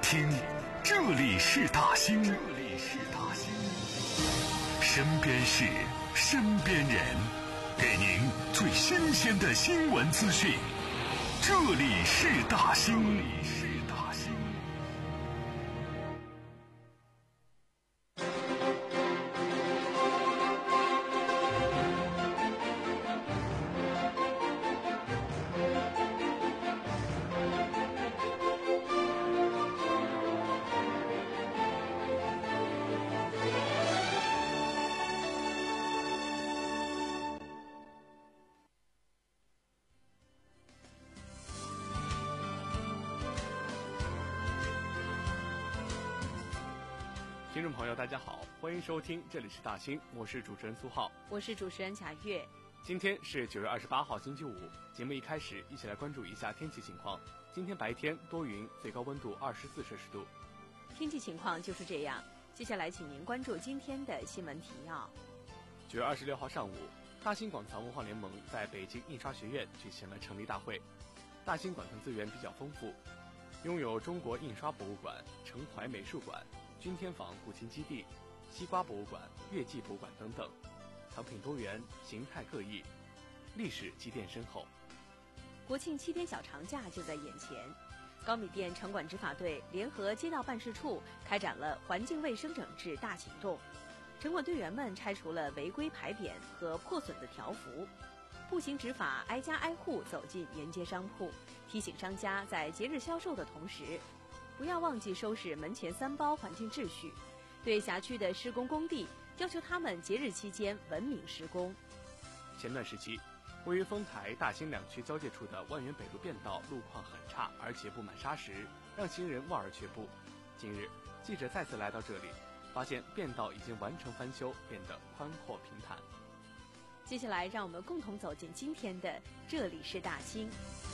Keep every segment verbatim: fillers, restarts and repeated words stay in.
听，这里是大兴，这里是大兴，身边事，身边人，给您最新鲜的新闻资讯。这里是大兴，这里是大兴。 听众朋友大家好，欢迎收听这里是大兴，我是主持人苏浩， 我是主持人贾月。 今天是九月二十八号星期五，节目一开始一起来关注一下天气情况。今天白天多云，最高温度二十四摄氏度。 天气情况就是这样，接下来请您关注今天的新闻提要。 九月二十六号上午，大兴馆藏文化联盟在北京印刷学院举行了成立大会。大兴馆藏资源比较丰富，拥有中国印刷博物馆、城怀美术馆、君天坊古琴基地、西瓜博物馆、乐记博物馆等等，藏品多元，形态各异，历史积淀深厚。 国庆七天小长假就在眼前，高米店城管执法队联合街道办事处开展了环境卫生整治大行动。城管队员们拆除了违规牌匾和破损的条幅，步行执法，挨家挨户走进沿街商铺，提醒商家在节日销售的同时，不要忘记收拾门前三包环境秩序。对辖区的施工工地，要求他们节日期间文明施工。 前段时期，位于丰台、大兴两区交界处的万源北路便道路况很差，而且布满沙石，让行人望而却步。近日，记者再次来到这里，发现便道已经完成翻修，变得宽阔平坦。 接下来，让我们共同走进今天的这里是大兴。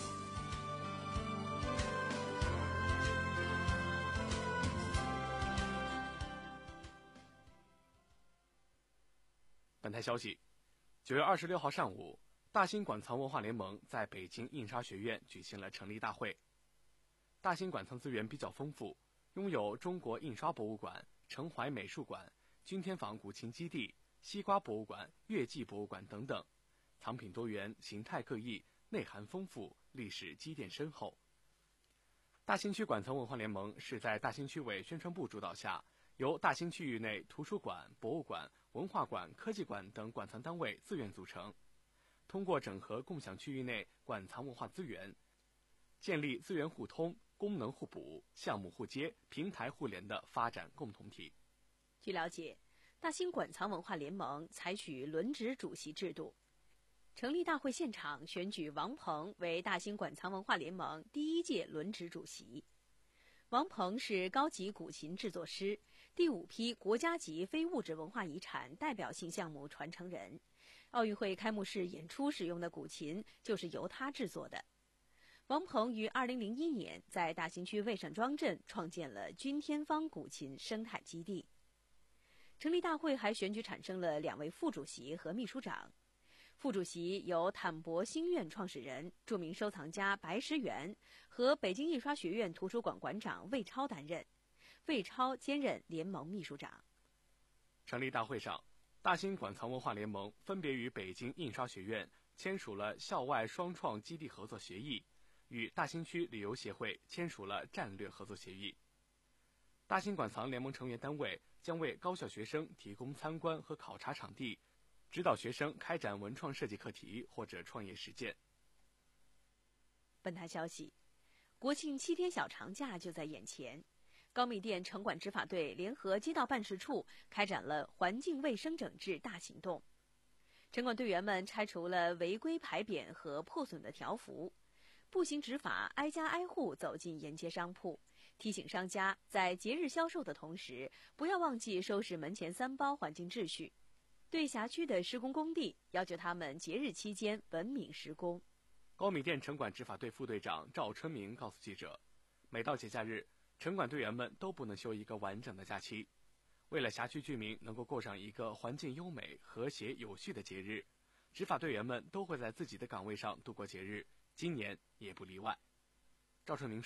本台消息，九月二十六号上午，大兴馆藏文化联盟在北京印刷学院举行了成立大会。大兴馆藏资源比较丰富，拥有中国印刷博物馆、城怀美术馆、君天坊古琴基地、西瓜博物馆、乐记博物馆等等，藏品多元，形态各异，内涵丰富，历史积淀深厚。大兴区馆藏文化联盟是在大兴区委宣传部主导下，由大兴区域内图书馆、博物馆、文化馆、科技馆等馆藏单位自愿组成，通过整合共享区域内馆藏文化资源，建立资源互通、功能互补、项目互接、平台互联的发展共同体。 据了解，大兴馆藏文化联盟采取轮值主席制度，成立大会现场选举王鹏为大兴馆藏文化联盟第一届轮值主席。王鹏是高级古琴制作师，第五批国家级非物质文化遗产代表性项目传承人。奥运会开幕式演出使用的古琴就是由他制作的。王鹏于二零零一年在大兴区魏善庄镇创建了君天坊古琴生态基地。成立大会还选举产生了两位副主席和秘书长。副主席由坦博星院创始人、著名收藏家白石元和北京印刷学院图书馆馆长魏超担任，魏超兼任联盟秘书长。 成立大会上，大兴馆藏文化联盟分别与北京印刷学院签署了校外双创基地合作协议，与大兴区旅游协会签署了战略合作协议。大兴馆藏联盟成员单位将为高校学生提供参观和考察场地，指导学生开展文创设计课题或者创业实践。 本台消息，国庆七天小长假就在眼前，高密店城管执法队联合街道办事处开展了环境卫生整治大行动。城管队员们拆除了违规牌匾和破损的条幅，步行执法，挨家挨户走进沿街商铺，提醒商家在节日销售的同时，不要忘记收拾门前三包环境秩序。对辖区的施工工地，要求他们节日期间文明施工。 高米店城管执法队副队长赵春明告诉记者，每到节假日，城管队员们都不能休一个完整的假期。为了辖区居民能够过上一个环境优美、和谐、有序的节日，执法队员们都会在自己的岗位上度过节日，今年也不例外。赵春明说，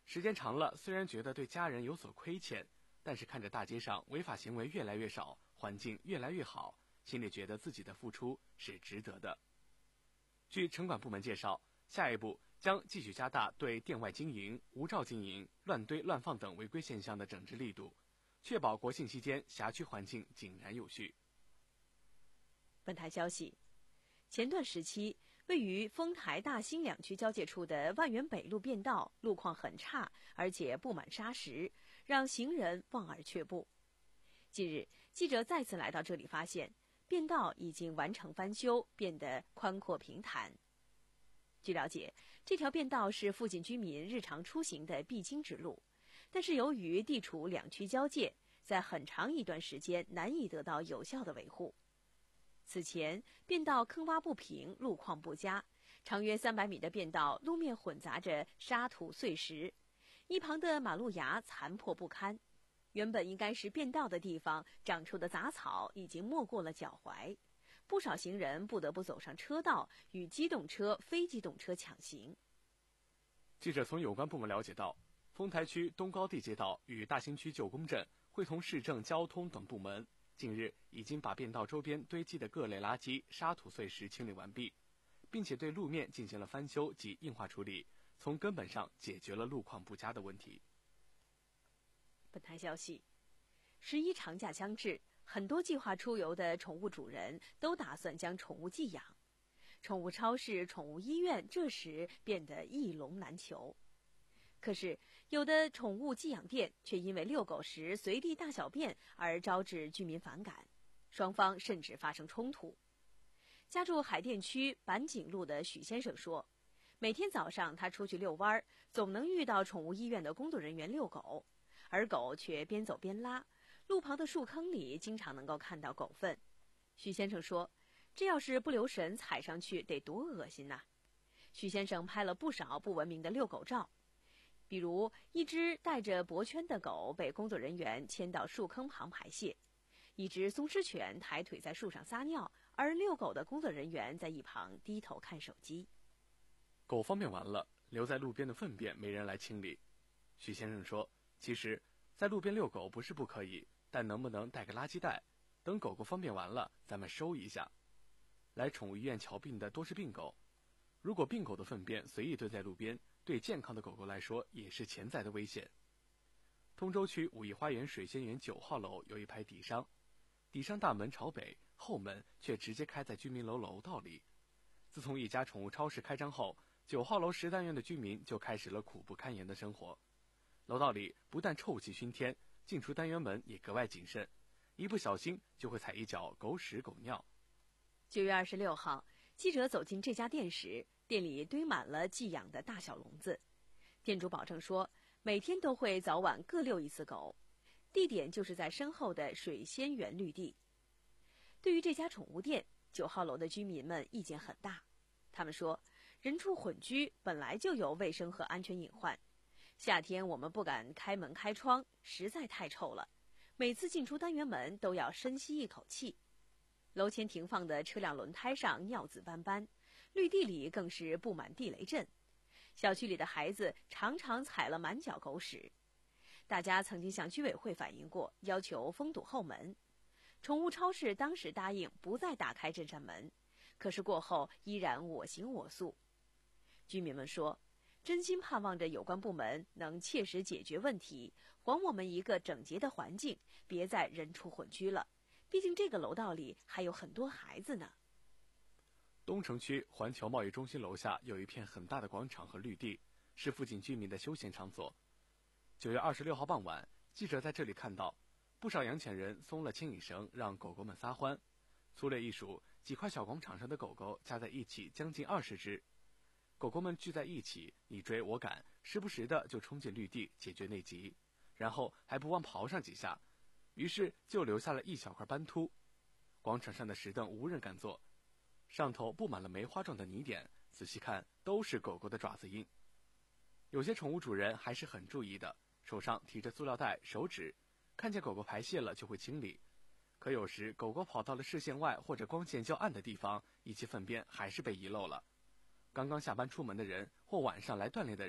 时间长了，虽然觉得对家人有所亏欠，但是看着大街上违法行为越来越少，环境越来越好，心里觉得自己的付出是值得的。据城管部门介绍，下一步将继续加大对店外经营、无照经营、乱堆乱放等违规现象的整治力度，确保国庆期间辖区环境井然有序。 本台消息，前段时期位于丰台大兴两区交界处的万源北路便道路况很差，而且布满沙石，让行人望而却步。近日，记者再次来到这里，发现便道已经完成翻修，变得宽阔平坦。据了解，这条便道是附近居民日常出行的必经之路，但是由于地处两区交界，在很长一段时间难以得到有效的维护。此前，便道坑洼不平，路况不佳，长约三百米的便道路面混杂着沙土碎石，一旁的马路牙残破不堪。原本应该是便道的地方，长出的杂草已经没过了脚踝，不少行人不得不走上车道，与机动车、非机动车抢行。 记者从有关部门了解到，丰台区东高地街道与大兴区旧宫镇会同市政交通等部门，近日已经把便道周边堆积的各类垃圾、沙土碎石清理完毕，并且对路面进行了翻修及硬化处理，从根本上解决了路况不佳的问题。 本台消息，十一长假将至，很多计划出游的宠物主人都打算将宠物寄养，宠物超市、宠物医院这时变得一笼难求。可是，有的宠物寄养店却因为遛狗时随地大小便而招致居民反感，双方甚至发生冲突。家住海淀区板井路的许先生说，每天早上他出去遛弯，总能遇到宠物医院的工作人员遛狗，而狗却边走边拉，路旁的树坑里经常能够看到狗粪。许先生说，这要是不留神踩上去得多恶心呐！许先生拍了不少不文明的遛狗照，比如一只带着脖圈的狗被工作人员牵到树坑旁排泄，一只松狮犬抬腿在树上撒尿，而遛狗的工作人员在一旁低头看手机。 狗方便完了，留在路边的粪便没人来清理。许先生说，其实在路边遛狗不是不可以，但能不能带个垃圾袋，等狗狗方便完了咱们收一下。来宠物医院瞧病的多是病狗，如果病狗的粪便随意堆在路边，对健康的狗狗来说也是潜在的危险。通州区武义花园水仙园九号楼有一排底商，底商大门朝北，后门却直接开在居民楼楼道里。自从一家宠物超市开张后，九号楼十单元的居民就开始了苦不堪言的生活。楼道里不但臭气熏天，进出单元门也格外谨慎，一不小心就会踩一脚狗屎狗尿。 九月二十六号，记者走进这家店时，店里堆满了寄养的大小笼子。店主保证说，每天都会早晚各遛一次狗，地点就是在身后的水仙园绿地。对于这家宠物店，九号楼的居民们意见很大。他们说，人畜混居本来就有卫生和安全隐患，夏天我们不敢开门开窗，实在太臭了，每次进出单元门都要深吸一口气。楼前停放的车辆轮胎上尿渍斑斑，绿地里更是布满地雷阵，小区里的孩子常常踩了满脚狗屎。大家曾经向居委会反映过，要求封堵后门。宠物超市当时答应不再打开这扇门，可是过后依然我行我素。居民们说，真心盼望着有关部门能切实解决问题，还我们一个整洁的环境，别再人畜混居了。毕竟这个楼道里还有很多孩子呢。 东城区环球贸易中心楼下有一片很大的广场和绿地，是附近居民的休闲场所。九月二十六号傍晚，记者在这里看到不少养犬人松了牵引绳，让狗狗们撒欢。粗略一数，几块小广场上的狗狗加在一起将近二十只。狗狗们聚在一起，你追我赶，时不时的就冲进绿地解决内急，然后还不忘刨上几下，于是就留下了一小块斑秃。广场上的石凳无人敢坐，上头布满了梅花状的泥点，仔细看都是狗狗的爪子印。有些宠物主人还是很注意的，手上提着塑料袋、手纸，看见狗狗排泄了就会清理。可有时狗狗跑到了视线外或者光线较暗的地方，一起粪便还是被遗漏了。刚刚下班出门的人或晚上来锻炼的人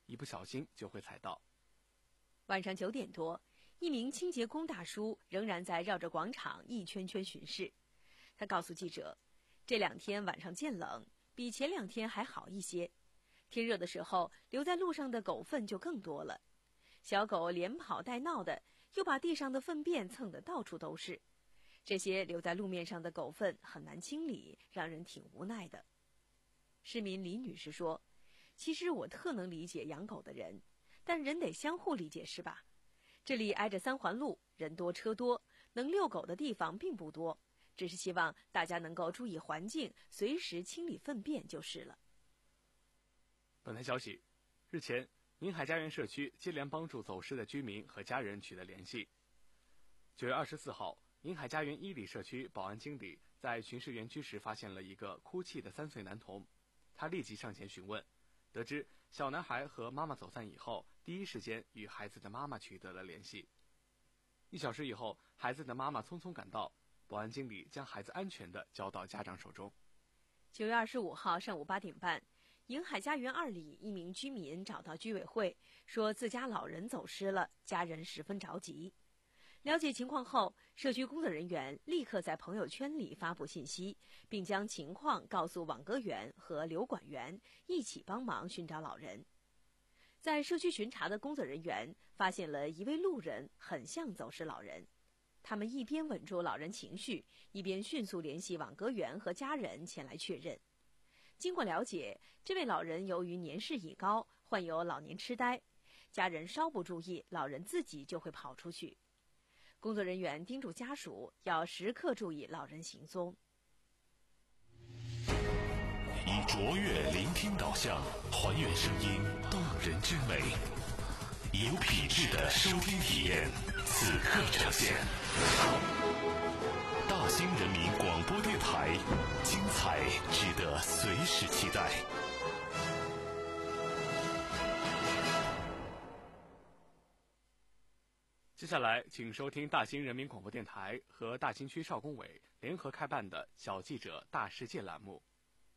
一不小心就会踩到。 晚上九点多，一名清洁工大叔仍然在绕着广场一圈圈巡视。他告诉记者，这两天晚上渐冷，比前两天还好一些。天热的时候，留在路上的狗粪就更多了。小狗连跑带闹的，又把地上的粪便蹭得到处都是。这些留在路面上的狗粪很难清理，让人挺无奈的。市民李女士说，其实我特能理解养狗的人，但人得相互理解是吧？这里挨着三环路，人多车多，能遛狗的地方并不多，只是希望大家能够注意环境，随时清理粪便就是了。 本台消息，日前宁海家园社区接连帮助走失的居民和家人取得联系。九月二十四号，宁海家园一里社区保安经理在巡视园区时发现了一个哭泣的三岁男童，他立即上前询问，得知小男孩和妈妈走散以后，第一时间与孩子的妈妈取得了联系。一小时以后，孩子的妈妈匆匆赶到，保安经理将孩子安全地交到家长手中。 九月二十五号上午八点半，宁海家园二里一名居民找到居委会，说自家老人走失了，家人十分着急。了解情况后，社区工作人员立刻在朋友圈里发布信息，并将情况告诉网格员和留管员，一起帮忙寻找老人。在社区巡查的工作人员发现了一位路人很像走失老人，他们一边稳住老人情绪，一边迅速联系网格员和家人前来确认。经过了解，这位老人由于年事已高，患有老年痴呆，家人稍不注意，老人自己就会跑出去。工作人员叮嘱家属要时刻注意老人行踪。 以卓越聆听导向，还原声音动人之美，以有品质的收听体验，此刻呈现。大兴人民广播电台，精彩值得随时期待。 接下来，请收听大兴人民广播电台和大兴区少工委联合开办的小记者大世界栏目。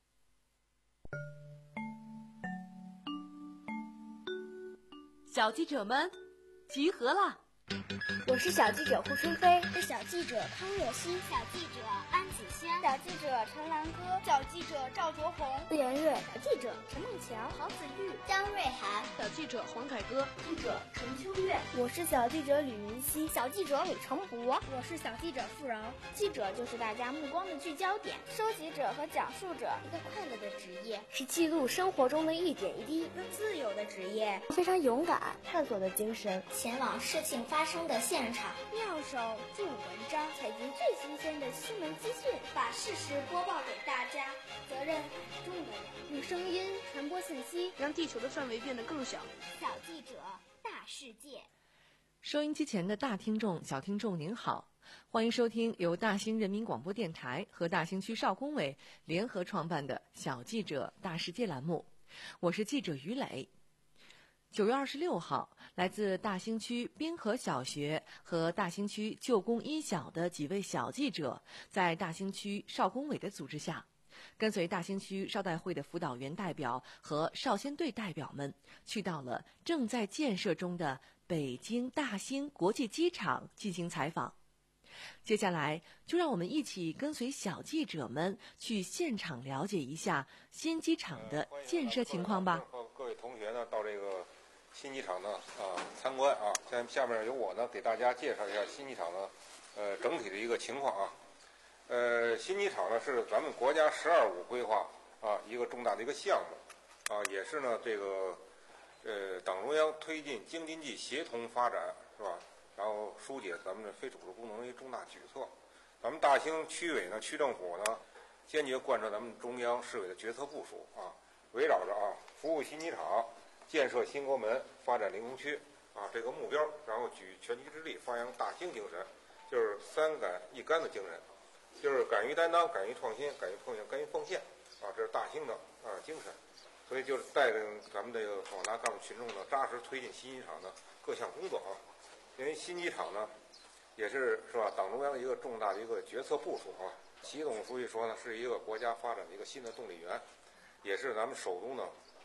小记者们，集合了！ 我是小记者胡春飞， 是小记者康若曦， 小记者安子轩， 小记者陈兰歌， 小记者赵卓红， 顾妍月， 小记者陈梦强， 郝子玉， 张瑞涵， 小记者黄凯歌， 记者陈秋月， 我是小记者吕云熙， 小记者李成博， 我是小记者付饶。 记者就是大家目光的聚焦点， 收集者和讲述者， 一个快乐的职业， 是记录生活中的一点一滴， 一个自由的职业， 非常勇敢，探索的精神， 前往事情发生的现场， 妙手著文章， 采集最新鲜的新闻资讯， 把事实播报给大家，责任重的人， 用声音传播信息， 让地球的范围变得更小。 小记者大世界。 收音机前的大听众、小听众您好，欢迎收听由大兴人民广播电台和大兴区少工委联合创办的小记者大世界栏目，我是记者于磊。九月二十六号，来自大兴区滨河小学和大兴区旧宫一小的几位小记者，在大兴区少工委的组织下，跟随大兴区少代会的辅导员代表和少先队代表们，去到了正在建设中的北京大兴国际机场进行采访。接下来，就让我们一起跟随小记者们去现场了解一下新机场的建设情况吧。 呃、各位同学呢，到这个新机场呢啊参观啊，下下面由我呢给大家介绍一下新机场的呃整体的一个情况啊。呃，新机场呢是咱们国家“十二五”规划啊一个重大的一个项目啊，也是呢这个呃党中央推进京津冀协同发展是吧？然后疏解咱们的非主流功能的一个重大举措。咱们大兴区委呢、区政府呢，坚决贯彻咱们中央市委的决策部署啊，围绕着啊服务新机场、建设新国门、发展临潼区啊这个目标，然后举全局之力发扬大兴精神，就是三敢一干的精神，就是敢于担当、敢于创新、敢于碰见、敢于奉献啊，这是大兴的啊精神。所以就是带领咱们这个广大干部群众呢，扎实推进新机场的各项工作啊。因为新机场呢，也是是吧，党中央一个重大的一个决策部署啊。习总书记说呢，是一个国家发展的一个新的动力源，也是咱们首都呢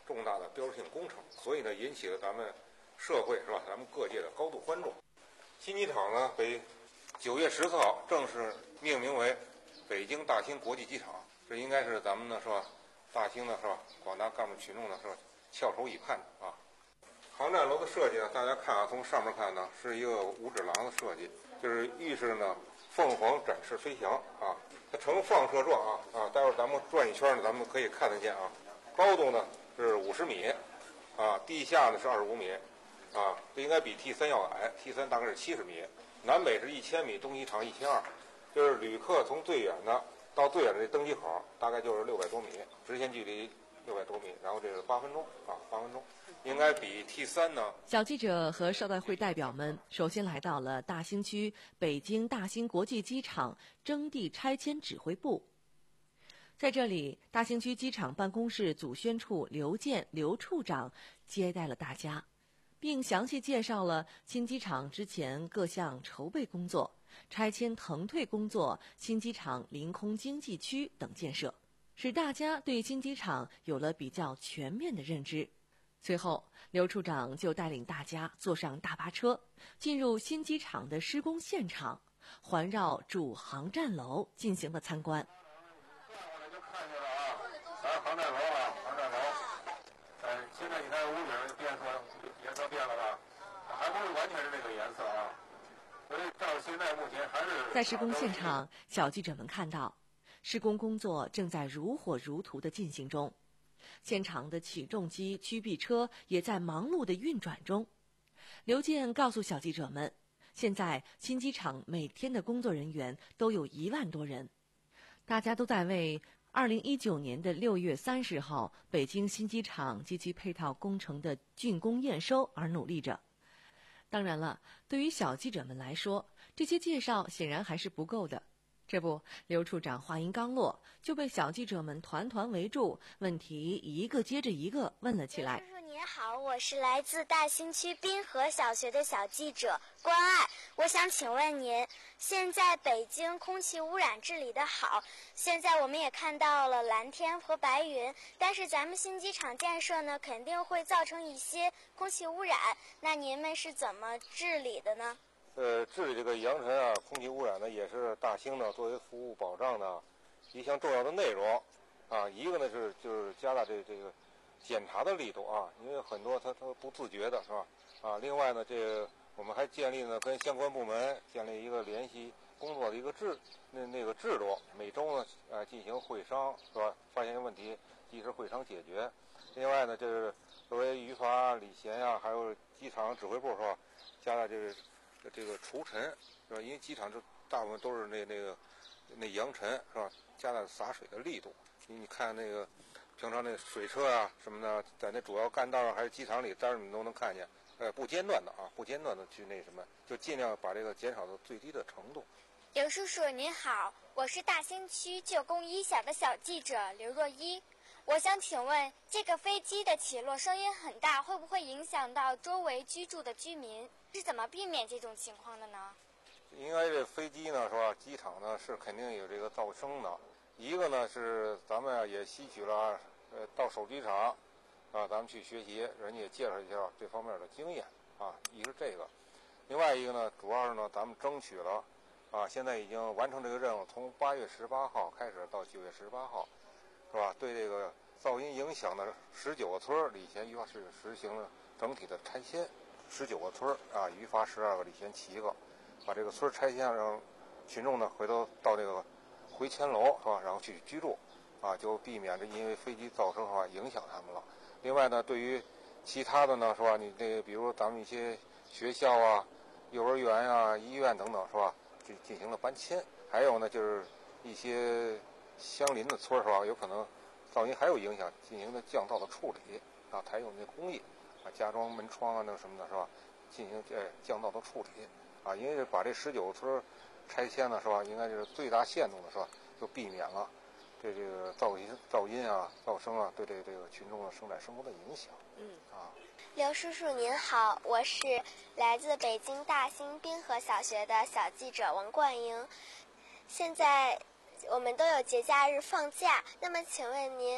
重大的标志性工程，所以呢引起了咱们社会是吧，咱们各界的高度关注。新机场呢被九月十四号正式命名为北京大兴国际机场，这应该是咱们呢是吧，大兴呢是吧，广大干部群众呢是吧，翘首以盼的啊。航站楼的设计呢，大家看啊，从上面看呢是一个五指廊的设计，就是预示呢凤凰展翅飞翔啊，它呈放射状啊啊，待会儿咱们转一圈呢，咱们可以看得见啊。高度呢是五十米，啊，地下呢是二十五米，啊，这应该比 T 三要矮 ，T 三大概是七十米，南北是一千米，东西长一千二，就是旅客从最远的到最远的这登机口大概就是六百多米，直线距离六百多米，然后这是八分钟啊，八分钟。应该比 T 三呢。 小记者和邵代会代表们首先来到了大兴区北京大兴国际机场征地拆迁指挥部。在这里，大兴区机场办公室组宣处刘健刘处长接待了大家，并详细介绍了新机场之前各项筹备工作、拆迁腾退工作、新机场临空经济区等建设，使大家对新机场有了比较全面的认知。随后，刘处长就带领大家坐上大巴车，进入新机场的施工现场，环绕主航站楼进行了参观。 我就看见了啊，咱航站楼啊，航站楼，哎，现在你看屋顶变色，颜色变了吧？还不是完全是这个颜色啊。所以到现在目前还是在施工现场，小记者们看到，施工工作正在如火如荼的进行中。现场的起重机、曲臂车也在忙碌的运转中。刘健告诉小记者们，现在新机场每天的工作人员都有一万多人，大家都在为二零一九年的六月三十号北京新机场及其配套工程的竣工验收而努力着。当然了，对于小记者们来说，这些介绍显然还是不够的。这不，刘处长话音刚落，就被小记者们团团围住，问题一个接着一个问了起来。 叔叔您好，我是来自大兴区滨河小学的小记者关爱，我想请问您，现在北京空气污染治理的好，现在我们也看到了蓝天和白云，但是咱们新机场建设呢，肯定会造成一些空气污染，那您们是怎么治理的呢？ 呃，治理这个扬尘啊、空气污染呢，也是大兴呢作为服务保障的一项重要的内容啊。一个呢是就是加大这这个检查的力度啊，因为很多他他不自觉的是吧？啊，另外呢，这个我们还建立呢跟相关部门建立一个联系工作的一个制那那个制度，每周呢呃进行会商是吧？发现问题及时会商解决。另外呢，这是作为语法、礼贤呀、啊，还有机场指挥部是吧？加大这个。这个除尘是吧？因为机场这大部分都是那那个那扬尘是吧？加大洒水的力度。你你看那个平常那水车啊什么的，在那主要干道上还是机场里，当然你都能看见，呃，不间断的啊，不间断的去那什么，就尽量把这个减少到最低的程度。 刘叔叔您好，我是大兴区旧宫一小的小记者刘若一。我想请问，这个飞机的起落声音很大，会不会影响到周围居住的居民？是怎么避免这种情况的呢？ 应该这飞机呢是吧？机场呢是肯定有这个噪声的。一个呢是咱们啊也吸取了呃到手机厂啊，咱们去学习，人家也介绍一下这方面的经验啊。一个是这个，另外一个呢，主要是呢咱们争取了啊，现在已经完成这个任务，从八月十八号开始到九月十八号。是吧？对这个噪音影响的十九个村里县语法是实行了整体的拆迁，十九个村啊，语法十二个，里县七个，把这个村拆迁，让群众呢回头到这个回迁楼是吧？然后去居住，啊，就避免这因为飞机噪声是吧影响他们了。另外呢，对于其他的呢是吧？你这个比如咱们一些学校啊、幼儿园啊、医院等等是吧？进进行了搬迁，还有呢就是一些。相邻的村是吧？有可能噪音还有影响，进行的降噪的处理啊，采用那工艺啊，加装门窗啊，那什么的是吧？进行呃降噪的处理啊，因为把这十九个村拆迁呢是吧？应该是最大限度的是吧？就避免了对这个噪音、噪音啊、噪声啊对这这个群众的生产生活的影响。 嗯啊， 刘叔叔您好，我是来自北京大兴滨河小学的小记者王冠英，现在。我们都有节假日放假，那么请问您，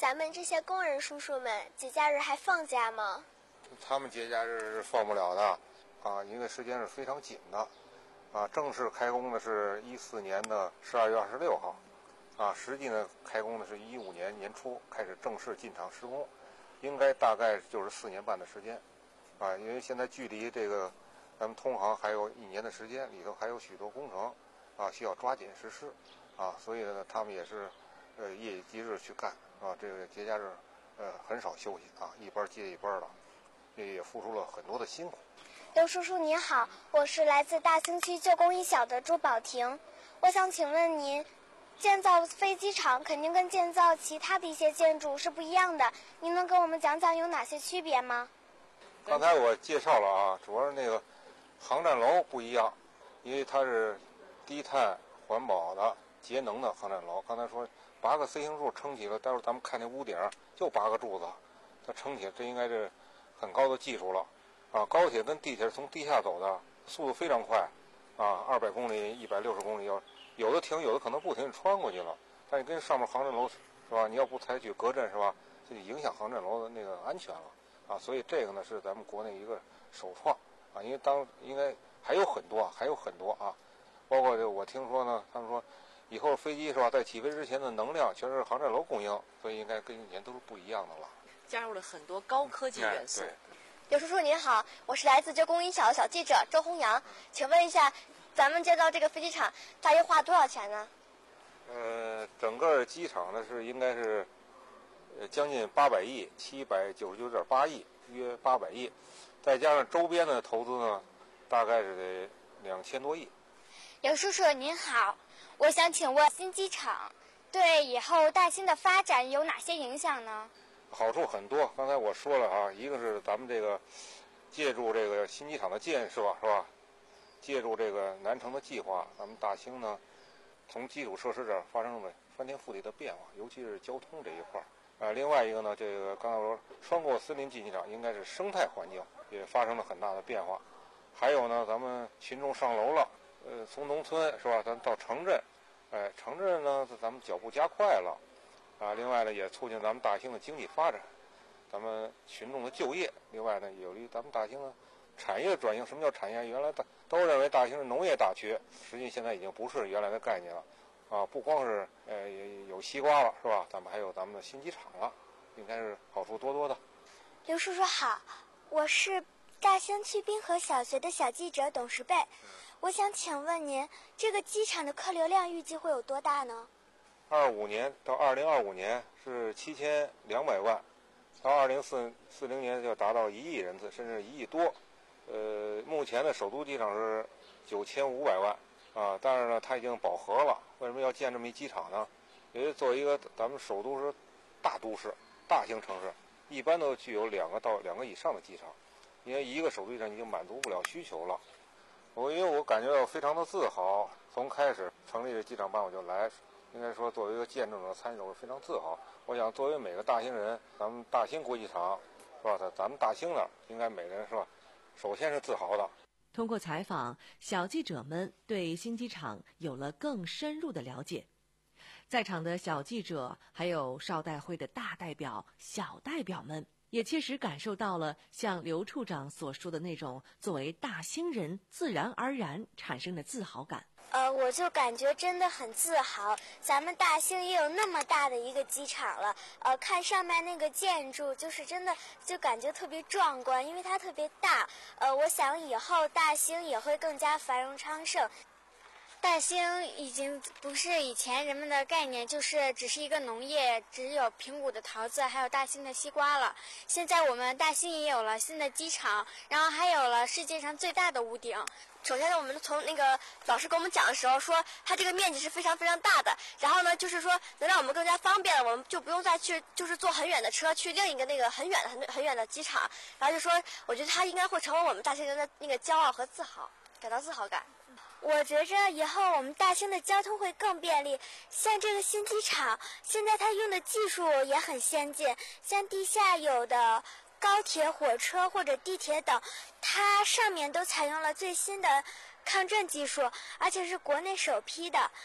咱们这些工人叔叔们节假日还放假吗？ 他们节假日是放不了的，啊，因为时间是非常紧的，啊，正式开工的是一四年的十二月二十六号，啊，实际呢开工的是一五年年初开始正式进场施工，应该大概就是四年半的时间，啊，因为现在距离这个咱们通航还有一年的时间，里头还有许多工程，啊，需要抓紧实施，啊，所以呢他们也是呃夜以继日去干，啊，这个节假日呃很少休息啊，一班接一班的。也付出了很多的辛苦。 刘叔叔您好，我是来自大兴区旧工艺小的朱宝婷，我想请问您，建造飞机场肯定跟建造其他的一些建筑是不一样的，您能给我们讲讲有哪些区别吗？ 刚才我介绍了啊，主要是那个航站楼不一样，因为它是低碳环保的节能的航站楼。刚才说八个 C 型柱撑起了，待会儿咱们看那屋顶就八个柱子，它撑起来，这应该是很高的技术了，啊，高铁跟地铁是从地下走的，速度非常快，啊，二百公里、一百六十公里要有的停，有的可能不停，穿过去了。但你跟上面航站楼是吧？你要不采取隔震是吧？就影响航站楼的那个安全了，啊，所以这个呢是咱们国内一个首创，啊，因为当应该还有很多，还有很多啊，包括这我听说呢，他们说以后飞机是吧，在起飞之前的能量全是航站楼供应，所以应该跟以前都是不一样的了。 加入了很多高科技元素。 刘叔叔您好，我是来自旧工艺小的小记者周红阳，请问一下，咱们建造这个飞机场大约花多少钱呢？ 呃，整个机场呢是应该是呃将近八百亿，七百九十九点八亿，约八百亿，再加上周边的投资呢，大概是得两千多亿。 刘叔叔您好，我想请问新机场对以后大兴的发展有哪些影响呢？ 好处很多，刚才我说了啊，一个是咱们这个借助这个新机场的建设是吧，借助这个南城的计划，咱们大兴呢从基础设施这儿发生了翻天覆地的变化，尤其是交通这一块儿。呃，另外一个呢，这个刚才我说穿过森林竞技场应该是生态环境也发生了很大的变化。还有呢，咱们群众上楼了，呃，从农村是吧，咱到城镇，哎，城镇呢咱们脚步加快了。啊，另外呢，也促进咱们大兴的经济发展，咱们群众的就业。另外呢，有利咱们大兴的产业转型。什么叫产业？原来大都认为大兴是农业大区，实际现在已经不是原来的概念了。啊，不光是呃有西瓜了，是吧？咱们还有咱们的新机场了，应该是好处多多的。 刘叔叔好，我是大兴区滨河小学的小记者董石贝，我想请问您，这个机场的客流量预计会有多大呢？ 二五年到二零二五年是七千两百万，到二零四四零年就达到一亿人次，甚至一亿多。呃，目前的首都机场是九千五百万啊，但是呢，它已经饱和了。为什么要建这么一机场呢？因为作为一个咱们首都是大都市、大型城市，一般都具有两个到两个以上的机场，因为一个首都机场已经满足不了需求了。我因为我感觉到非常的自豪，从开始成立这机场办我就来。应该说，作为一个见证者参与者，我非常自豪。我想，作为每个大兴人，咱们大兴国际场，是吧？在咱们大兴那儿，应该每人是吧？首先是自豪的。 通过采访，小记者们对新机场有了更深入的了解。在场的小记者，还有少代会的大代表、小代表们，也切实感受到了像刘处长所说的那种作为大兴人自然而然产生的自豪感。 呃，我就感觉真的很自豪，咱们大兴也有那么大的一个机场了。呃，看上面那个建筑，就是真的就感觉特别壮观，因为它特别大。呃，我想以后大兴也会更加繁荣昌盛。大兴已经不是以前人们的概念，就是只是一个农业，只有平谷的桃子，还有大兴的西瓜了。现在我们大兴也有了新的机场，然后还有了世界上最大的屋顶。首先呢，我们从那个老师跟我们讲的时候说，它这个面积是非常非常大的，然后呢，就是说能让我们更加方便了，我们就不用再去就是坐很远的车去另一个那个很远的很很远的机场，然后就说，我觉得它应该会成为我们大兴人的那个骄傲和自豪，感到自豪感。我觉着以后我们大兴的交通会更便利，像这个新机场，现在它用的技术也很先进，像地下有的高铁、火车或者地铁等，它上面都采用了最新的抗震技术，而且是国内首批的。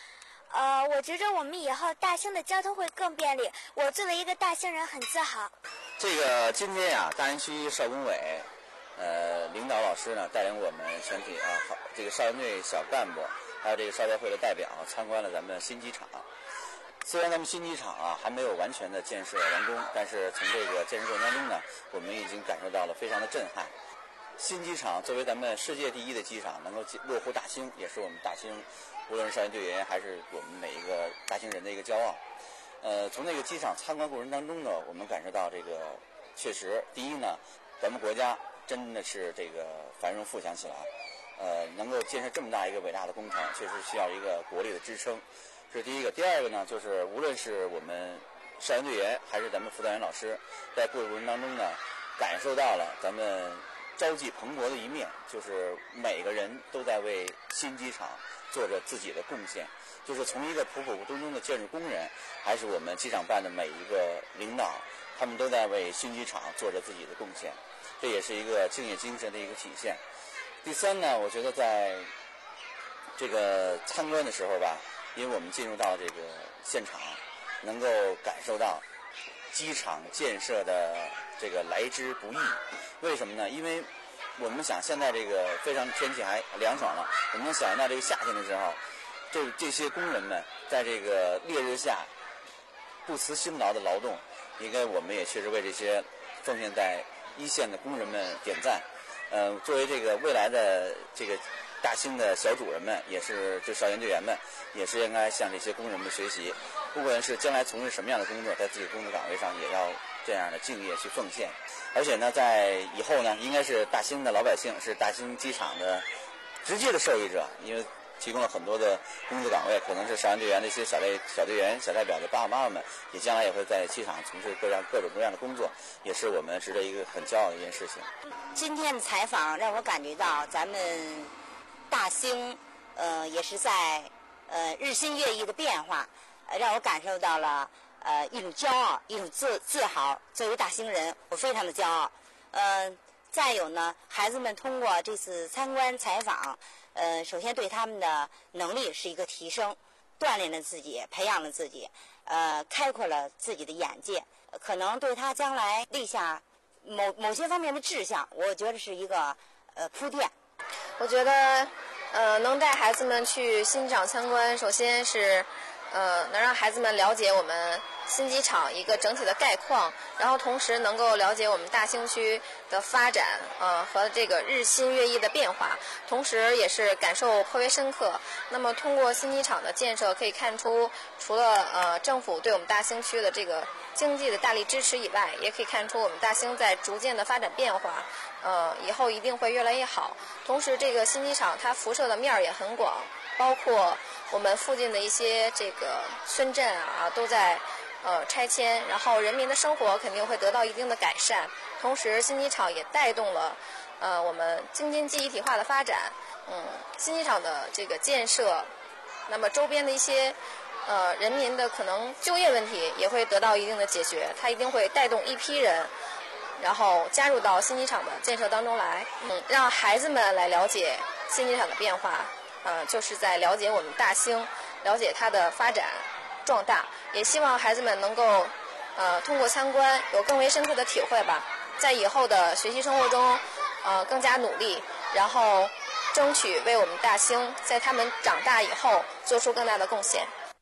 呃，我觉着我们以后大兴的交通会更便利，我作为一个大兴人很自豪。 这个今天呀、啊，大兴区少工委，呃，领导老师呢带领我们全体啊，好，这个少先队小干部，还有这个少代会的代表参观了咱们新机场。虽然咱们新机场啊还没有完全的建设完工，但是从这个建设过程当中呢，我们已经感受到了非常的震撼。新机场作为咱们世界第一的机场，能够落户大兴，也是我们大兴无论是少先队员还是我们每一个大兴人的一个骄傲。呃，从那个机场参观过程当中呢，我们感受到这个确实，第一呢，咱们国家真的是这个繁荣富强起来，呃，能够建设这么大一个伟大的工程，确实需要一个国力的支撑，这是第一个。第二个呢，就是无论是我们少先队员还是咱们辅导员老师，在过程当中呢，感受到了咱们朝气蓬勃的一面，就是每个人都在为新机场做着自己的贡献，就是从一个普普通通的建筑工人，还是我们机场办的每一个领导，他们都在为新机场做着自己的贡献，这也是一个敬业精神的一个体现。第三呢，我觉得在这个参观的时候吧，因为我们进入到这个现场，能够感受到机场建设的这个来之不易。为什么呢？因为我们想现在这个非常天气还凉爽了，我们能想象到这个夏天的时候，这这些工人们在这个烈日下不辞辛劳的劳动，应该我们也确实为这些奉献在一线的工人们点赞。呃，作为这个未来的这个大兴的小主人们，也是这少先队员们，也是应该向这些工人们学习，不管是将来从事什么样的工作，在自己的工作岗位上也要这样的敬业去奉献。而且呢，在以后呢，应该是大兴的老百姓是大兴机场的直接的受益者，因为提供了很多的工作岗位，可能是少先队员的一些小队小队员、小代表的爸爸妈妈们，也将来也会在机场从事各样各种各样的工作，也是我们值得一个很骄傲的一件事情。 今天的采访让我感觉到咱们大兴，呃，也是在呃日新月异的变化，呃，让我感受到了呃一种骄傲，一种自自豪。作为大兴人，我非常的骄傲。呃，再有呢，孩子们通过这次参观采访，呃，首先对他们的能力是一个提升，锻炼了自己，培养了自己，呃，开阔了自己的眼界，可能对他将来立下某某些方面的志向，我觉得是一个呃铺垫。 我觉得，呃，能带孩子们去新机场参观，首先是，呃，能让孩子们了解我们新机场一个整体的概况，然后同时能够了解我们大兴区的发展，呃，和这个日新月异的变化，同时也是感受颇为深刻。那么通过新机场的建设，可以看出，除了呃政府对我们大兴区的这个经济的大力支持以外，也可以看出我们大兴在逐渐的发展变化。呃，以后一定会越来越好。同时，这个新机场它辐射的面儿也很广，包括我们附近的一些这个村镇啊，都在呃拆迁，然后人民的生活肯定会得到一定的改善。同时，新机场也带动了呃我们京津冀一体化的发展。嗯，新机场的这个建设，那么周边的一些呃人民的可能就业问题也会得到一定的解决，它一定会带动一批人。然后加入到新机场的建设当中来，嗯，让孩子们来了解新机场的变化，呃，就是在了解我们大兴，了解它的发展壮大，也希望孩子们能够，呃，通过参观有更为深刻的体会吧，在以后的学习生活中，呃，更加努力，然后争取为我们大兴在他们长大以后做出更大的贡献。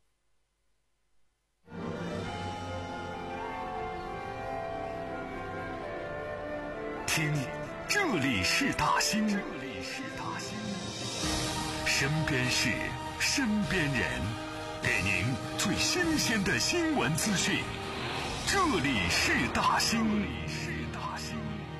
听，这里是大兴，这里是大兴，身边事，身边人，给您最新鲜的新闻资讯。这里是大兴，这里是大兴。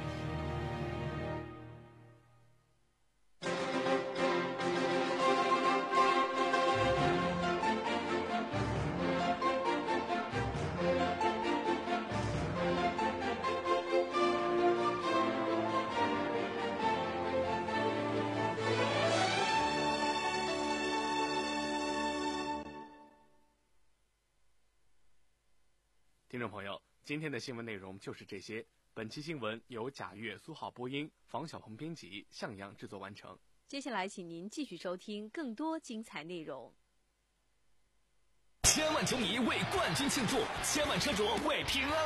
听众朋友，今天的新闻内容就是这些。本期新闻由贾月、苏浩播音，房小鹏编辑，向阳制作完成。 接下来，请您继续收听更多精彩内容。 千万球迷为冠军庆祝，千万车主为平安